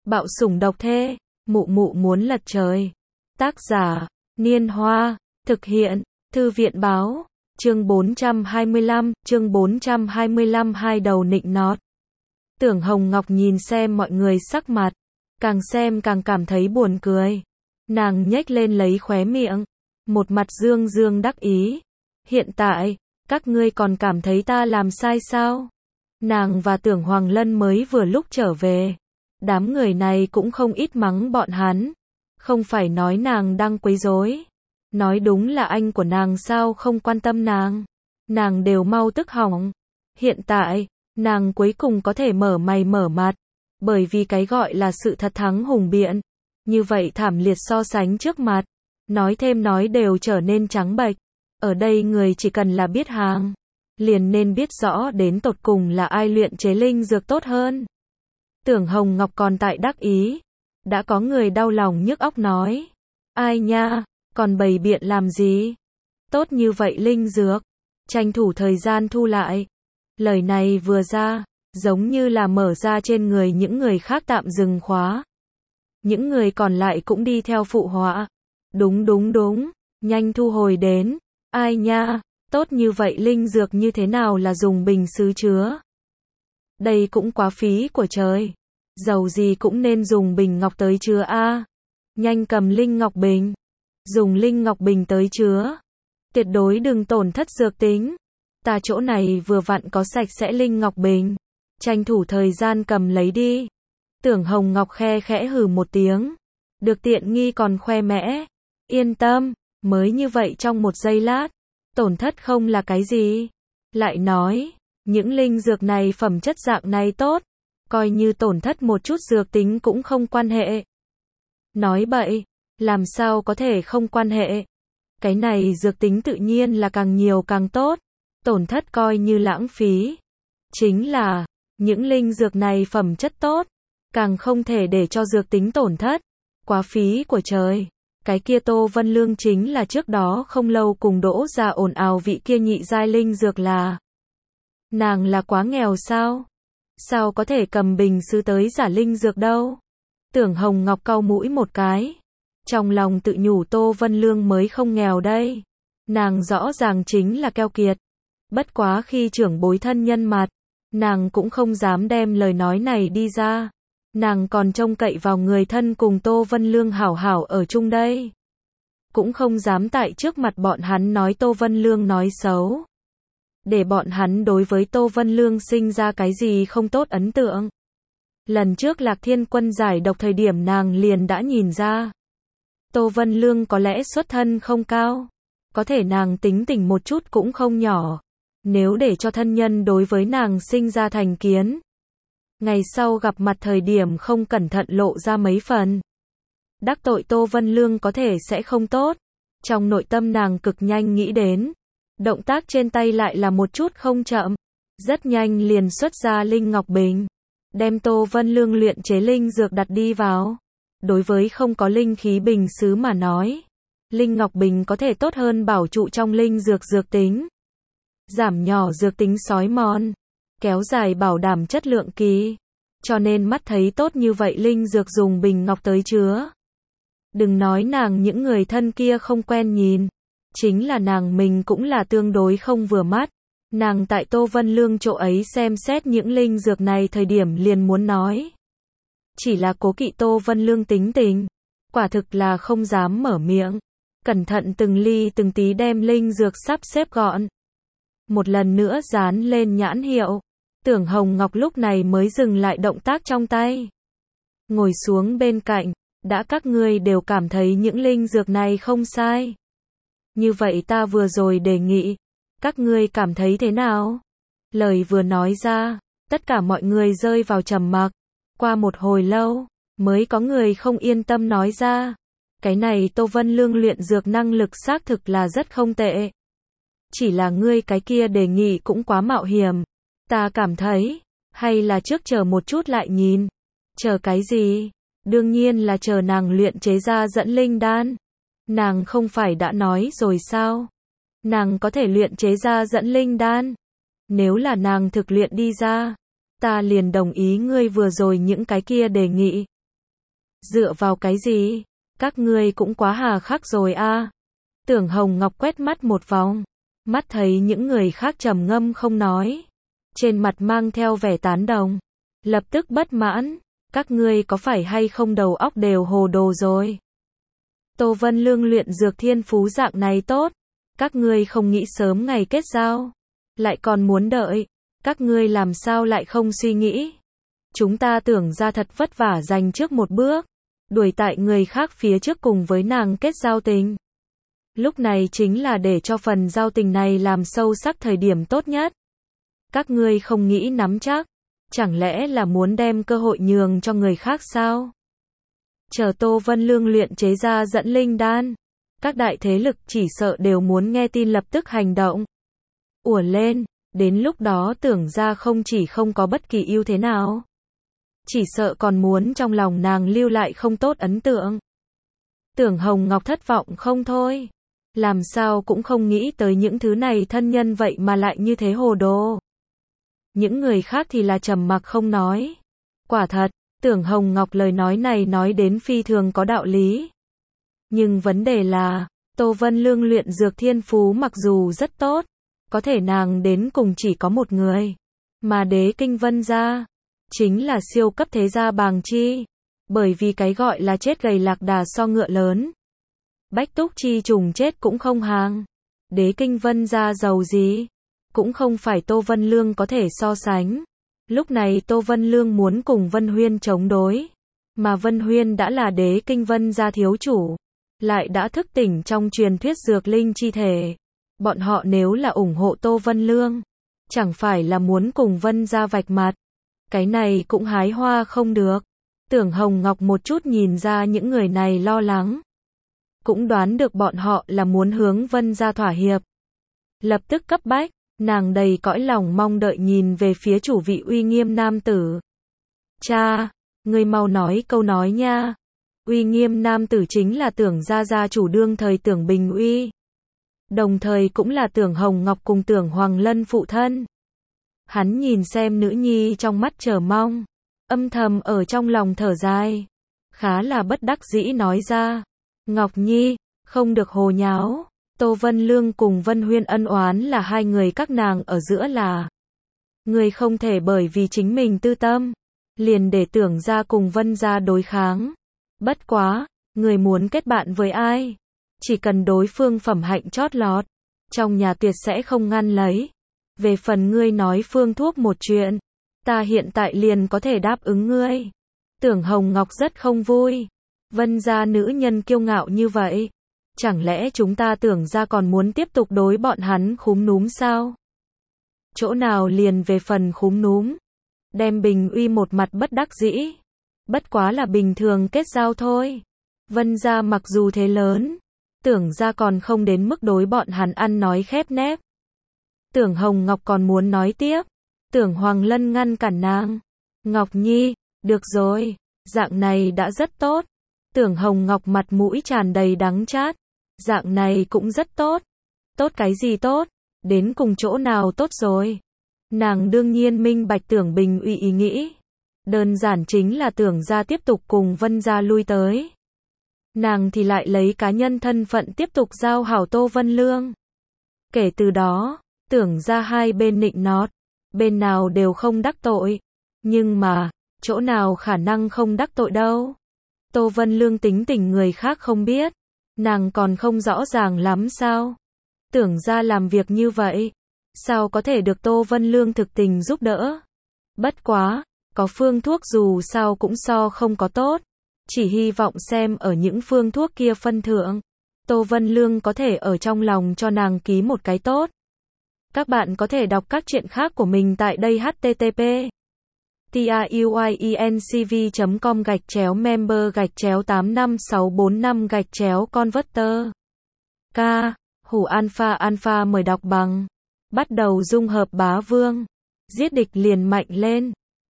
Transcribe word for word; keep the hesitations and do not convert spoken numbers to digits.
Bạo sủng độc thế, mụ mụ muốn lật trời. Tác giả, Niên Hoa, thực hiện, Thư viện báo, chương bốn trăm hai mươi lăm, chương bốn trăm hai mươi lăm hai đầu nịnh nọt. Tưởng Hồng Ngọc nhìn xem mọi người sắc mặt, càng xem càng cảm thấy buồn cười. Nàng nhếch lên lấy khóe miệng, một mặt dương dương đắc ý. Hiện tại, các ngươi còn cảm thấy ta làm sai sao? Nàng và Tưởng Hoàng Lân mới vừa lúc trở về. Đám người này cũng không ít mắng bọn hắn. Không phải nói nàng đang quấy rối. Nói đúng là anh của nàng sao không quan tâm nàng. Nàng đều mau tức hỏng. Hiện tại, nàng cuối cùng có thể mở mày mở mặt. Bởi vì cái gọi là sự thật thắng hùng biện. Như vậy thảm liệt so sánh trước mặt. Nói thêm nói đều trở nên trắng bệch. Ở đây người chỉ cần là biết hàng. Liền nên biết rõ đến tột cùng là ai luyện chế linh dược tốt hơn. Tưởng Hồng Ngọc còn tại đắc ý. Đã có người đau lòng nhức óc nói. Ai nha, còn bày biện làm gì? Tốt như vậy linh dược. Tranh thủ thời gian thu lại. Lời này vừa ra, giống như là mở ra trên người những người khác tạm dừng khóa. Những người còn lại cũng đi theo phụ họa. Đúng đúng đúng, nhanh thu hồi đến. Ai nha, tốt như vậy linh dược như thế nào là dùng bình sứ chứa? Đây cũng quá phí của trời. Dầu gì cũng nên dùng bình ngọc tới chứa a. Nhanh cầm linh ngọc bình. Dùng linh ngọc bình tới chứa. Tuyệt đối đừng tổn thất dược tính. Ta chỗ này vừa vặn có sạch sẽ linh ngọc bình. Tranh thủ thời gian cầm lấy đi. Tưởng Hồng Ngọc khe khẽ hừ một tiếng. Được tiện nghi còn khoe mẽ. Yên tâm, mới như vậy trong một giây lát. Tổn thất không là cái gì. Lại nói, những linh dược này phẩm chất dạng này tốt. Coi như tổn thất một chút dược tính cũng không quan hệ. Nói bậy, làm sao có thể không quan hệ. Cái này dược tính tự nhiên là càng nhiều càng tốt. Tổn thất coi như lãng phí. Chính là, những linh dược này phẩm chất tốt. Càng không thể để cho dược tính tổn thất. Quá phí của trời. Cái kia Tô Vân Lương chính là trước đó không lâu cùng Đỗ Gia ồn ào vị kia nhị giai linh dược là. Nàng là quá nghèo sao? Sao có thể cầm bình sứ tới giả linh dược đâu? Tưởng Hồng Ngọc cau mũi một cái. Trong lòng tự nhủ Tô Vân Lương mới không nghèo đây. Nàng rõ ràng chính là keo kiệt. Bất quá khi trưởng bối thân nhân mặt, nàng cũng không dám đem lời nói này đi ra. Nàng còn trông cậy vào người thân cùng Tô Vân Lương hảo hảo ở chung đây. Cũng không dám tại trước mặt bọn hắn nói Tô Vân Lương nói xấu. Để bọn hắn đối với Tô Vân Lương sinh ra cái gì không tốt ấn tượng. Lần trước Lạc Thiên Quân giải độc thời điểm nàng liền đã nhìn ra. Tô Vân Lương có lẽ xuất thân không cao. Có thể nàng tính tình một chút cũng không nhỏ. Nếu để cho thân nhân đối với nàng sinh ra thành kiến. Ngày sau gặp mặt thời điểm không cẩn thận lộ ra mấy phần. Đắc tội Tô Vân Lương có thể sẽ không tốt. Trong nội tâm nàng cực nhanh nghĩ đến. Động tác trên tay lại là một chút không chậm. Rất nhanh liền xuất ra linh ngọc bình. Đem Tô Vân Lương luyện chế linh dược đặt đi vào. Đối với không có linh khí bình sứ mà nói. Linh ngọc bình có thể tốt hơn bảo trụ trong linh dược dược tính. Giảm nhỏ dược tính sói mòn. Kéo dài bảo đảm chất lượng kỳ. Cho nên mắt thấy tốt như vậy linh dược dùng bình ngọc tới chứa. Đừng nói nàng những người thân kia không quen nhìn. Chính là nàng mình cũng là tương đối không vừa mắt. Nàng tại Tô Vân Lương chỗ ấy xem xét những linh dược này thời điểm liền muốn nói. Chỉ là cố kỵ Tô Vân Lương tính tình. Quả thực là không dám mở miệng. Cẩn thận từng ly từng tí đem linh dược sắp xếp gọn. Một lần nữa dán lên nhãn hiệu. Tưởng Hồng Ngọc lúc này mới dừng lại động tác trong tay. Ngồi xuống bên cạnh. Đã các ngươi đều cảm thấy những linh dược này không sai. Như vậy ta vừa rồi đề nghị. Các ngươi cảm thấy thế nào? Lời vừa nói ra. Tất cả mọi người rơi vào trầm mặc. Qua một hồi lâu. Mới có người không yên tâm nói ra. Cái này Tô Vân Lương luyện dược năng lực xác thực là rất không tệ. Chỉ là ngươi cái kia đề nghị cũng quá mạo hiểm. Ta cảm thấy. Hay là trước chờ một chút lại nhìn. Chờ cái gì? Đương nhiên là chờ nàng luyện chế ra dẫn linh đan. Nàng không phải đã nói rồi sao? Nàng có thể luyện chế ra dẫn linh đan. Nếu là nàng thực luyện đi ra. Ta liền đồng ý ngươi vừa rồi những cái kia đề nghị. Dựa vào cái gì? Các ngươi cũng quá hà khắc rồi a. Tưởng Hồng Ngọc quét mắt một vòng, mắt thấy những người khác trầm ngâm không nói, trên mặt mang theo vẻ tán đồng, lập tức bất mãn, các ngươi có phải hay không đầu óc đều hồ đồ rồi? Tô Vân Lương luyện dược thiên phú dạng này tốt, các ngươi không nghĩ sớm ngày kết giao, lại còn muốn đợi, các ngươi làm sao lại không suy nghĩ? Chúng ta tưởng ra thật vất vả giành trước một bước, đuổi tại người khác phía trước cùng với nàng kết giao tình. Lúc này chính là để cho phần giao tình này làm sâu sắc thời điểm tốt nhất. Các ngươi không nghĩ nắm chắc, chẳng lẽ là muốn đem cơ hội nhường cho người khác sao? Chờ Tô Vân Lương luyện chế ra dẫn linh đan, các đại thế lực chỉ sợ đều muốn nghe tin lập tức hành động. Ùa lên, đến lúc đó tưởng ra không chỉ không có bất kỳ ưu thế nào, chỉ sợ còn muốn trong lòng nàng lưu lại không tốt ấn tượng. Tưởng Hồng Ngọc thất vọng không thôi, làm sao cũng không nghĩ tới những thứ này thân nhân vậy mà lại như thế hồ đồ. Những người khác thì là trầm mặc không nói. Quả thật, Tưởng Hồng Ngọc lời nói này nói đến phi thường có đạo lý. Nhưng vấn đề là, Tô Vân Lương luyện dược thiên phú mặc dù rất tốt, có thể nàng đến cùng chỉ có một người, mà Đế Kinh Vân gia chính là siêu cấp thế gia bàng chi, bởi vì cái gọi là chết gầy lạc đà so ngựa lớn. Bách Túc Chi trùng chết cũng không hàng. Đế Kinh Vân gia giàu gì, cũng không phải Tô Vân Lương có thể so sánh. Lúc này Tô Vân Lương muốn cùng Vân Huyên chống đối, mà Vân Huyên đã là Đế Kinh Vân gia thiếu chủ, lại đã thức tỉnh trong truyền thuyết dược linh chi thể. Bọn họ nếu là ủng hộ Tô Vân Lương, chẳng phải là muốn cùng Vân gia vạch mặt. Cái này cũng hái hoa không được. Tưởng Hồng Ngọc một chút nhìn ra những người này lo lắng, cũng đoán được bọn họ là muốn hướng Vân gia thỏa hiệp. Lập tức cấp bách, nàng đầy cõi lòng mong đợi nhìn về phía chủ vị uy nghiêm nam tử. Cha, ngươi mau nói câu nói nha. Uy nghiêm nam tử chính là Tưởng gia gia chủ đương thời Tưởng Bình Uy, đồng thời cũng là Tưởng Hồng Ngọc cùng Tưởng Hoàng Lân phụ thân. Hắn nhìn xem nữ nhi trong mắt chờ mong, âm thầm ở trong lòng thở dài, khá là bất đắc dĩ nói ra. Ngọc Nhi, không được hồ nháo. Tô Vân Lương cùng Vân Huyên ân oán là hai người các nàng ở giữa là. Người không thể bởi vì chính mình tư tâm, liền để Tưởng gia cùng Vân gia đối kháng. Bất quá, người muốn kết bạn với ai, chỉ cần đối phương phẩm hạnh chót lọt, trong nhà tuyệt sẽ không ngăn lấy. Về phần ngươi nói phương thuốc một chuyện, ta hiện tại liền có thể đáp ứng ngươi. Tưởng Hồng Ngọc rất không vui. Vân gia nữ nhân kiêu ngạo như vậy, chẳng lẽ chúng ta Tưởng gia còn muốn tiếp tục đối bọn hắn khúm núm sao? Chỗ nào liền về phần khúm núm, đem Bình Uy một mặt bất đắc dĩ. Bất quá là bình thường kết giao thôi. Vân gia mặc dù thế lớn, Tưởng gia còn không đến mức đối bọn hắn ăn nói khép nép. Tưởng Hồng Ngọc còn muốn nói tiếp, Tưởng Hoàng Lân ngăn cản nàng. Ngọc Nhi, được rồi, dạng này đã rất tốt. Tưởng Hồng Ngọc mặt mũi tràn đầy đắng chát. Dạng này cũng rất tốt. Tốt cái gì tốt? Đến cùng chỗ nào tốt rồi? Nàng đương nhiên minh bạch Tưởng Bình Uy ý nghĩ. Đơn giản chính là Tưởng gia tiếp tục cùng Vân gia lui tới. Nàng thì lại lấy cá nhân thân phận tiếp tục giao hảo Tô Vân Lương. Kể từ đó, Tưởng gia hai bên nịnh nọt, bên nào đều không đắc tội. Nhưng mà, chỗ nào khả năng không đắc tội đâu. Tô Vân Lương tính tình người khác không biết, nàng còn không rõ ràng lắm sao? Tưởng gia làm việc như vậy, sao có thể được Tô Vân Lương thực tình giúp đỡ? Bất quá, có phương thuốc dù sao cũng so không có tốt, chỉ hy vọng xem ở những phương thuốc kia phân thượng, Tô Vân Lương có thể ở trong lòng cho nàng ký một cái tốt. Các bạn có thể đọc các truyện khác của mình tại đây http truyencv chấm com gạch chéo member gạch chéo tám năm sáu bốn năm gạch chéo converter. K. Hủ alpha alpha mời đọc bằng. Bắt đầu dung hợp bá vương. Giết địch liền mạnh lên.